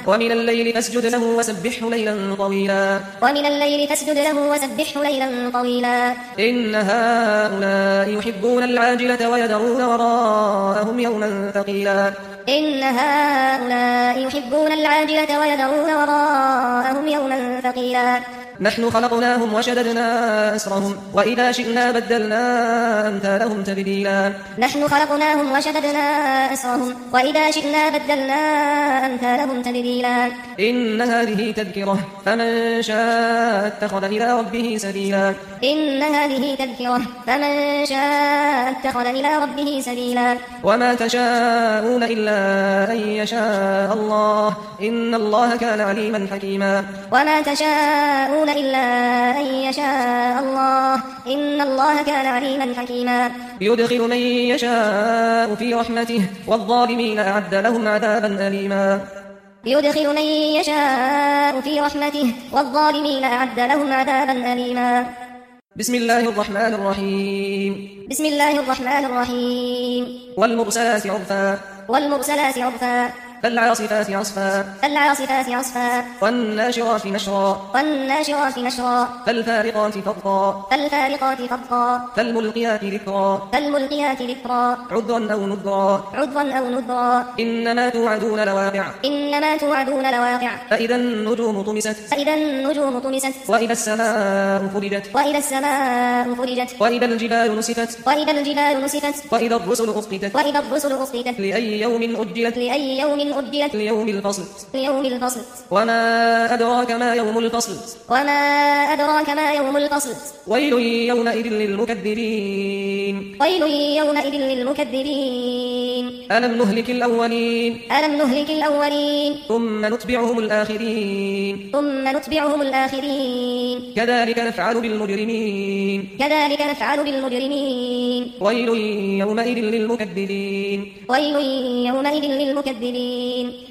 ومن الليل فاسجد له وسبحه ليلا طويلا ومن الليل فاسجد له وسبحه ليلا طويلا إن هؤلاء يحبون العاجلة ويذرون وراءهم يوما ثقيلا إن هؤلاء يحبون العاجلة ويذرون وراءهم يوما ثقيلا نحن خلقناهم وشددنا أسرهم وإذا شئنا بدلنا أمثالهم تبديلا نحن خلقناهم وشددنا أسرهم وإذا شئنا بدلنا أمثالهم تبديلا إن هذه تذكرة فمن شاء اتخذ إلى ربه سبيلا إن هذه تذكرة فمن شاء اتخذ إلى ربه سبيلا وما تشاءون إلا أن يشاء الله إن الله كان عليما حكيما وما تشاءون إلا أن يشاء الله إن الله كان عليما حكيما يدخل من يشاء في رحمته والظالمين أعد لهم عذابا أليما يدخل من يشاء في رحمته والظالمين أعد لهم عذابا أليما بسم الله الرحمن الرحيم بسم الله الرحمن الرحيم والمرسلات عرفا والمرسلات عرفا فالعاصفات عصفا فالعاصفات عصفا والناشرات نشرا والناشرات نشرا فالفارقات فرقا فالفارقات فرقا فالملقيات ذكرا فالملقيات ذكرا عذرا أو نذرا عذرا أو نذرا إنما توعدون لواقع إنما توعدون لواقع فإذا النجوم طمست فإذا النجوم طمست وإذا السماء فرجت وإذا السماء فرجت وإذا الجبال نسفت وإذا الجبال نسفت وإذا الرسل أقتت وإذا الرسل أقتت لأي يوم أجلت لأي يوم أجلت ليوم الفصل ليوم الفصل وما أدراك ما يوم الفصل وما أدراك ما يوم الفصل ويل يومئذ للمكذبين ويل يومئذ للمكذبين ألم نهلك الأولين ألم نهلك الأولين ثم نتبعهم الآخرين ثم نتبعهم الآخرين كذلك نفعل بالمجرمين كذلك نفعل بالمجرمين ويل يومئذ للمكذبين ويل يومئذ للمكذبين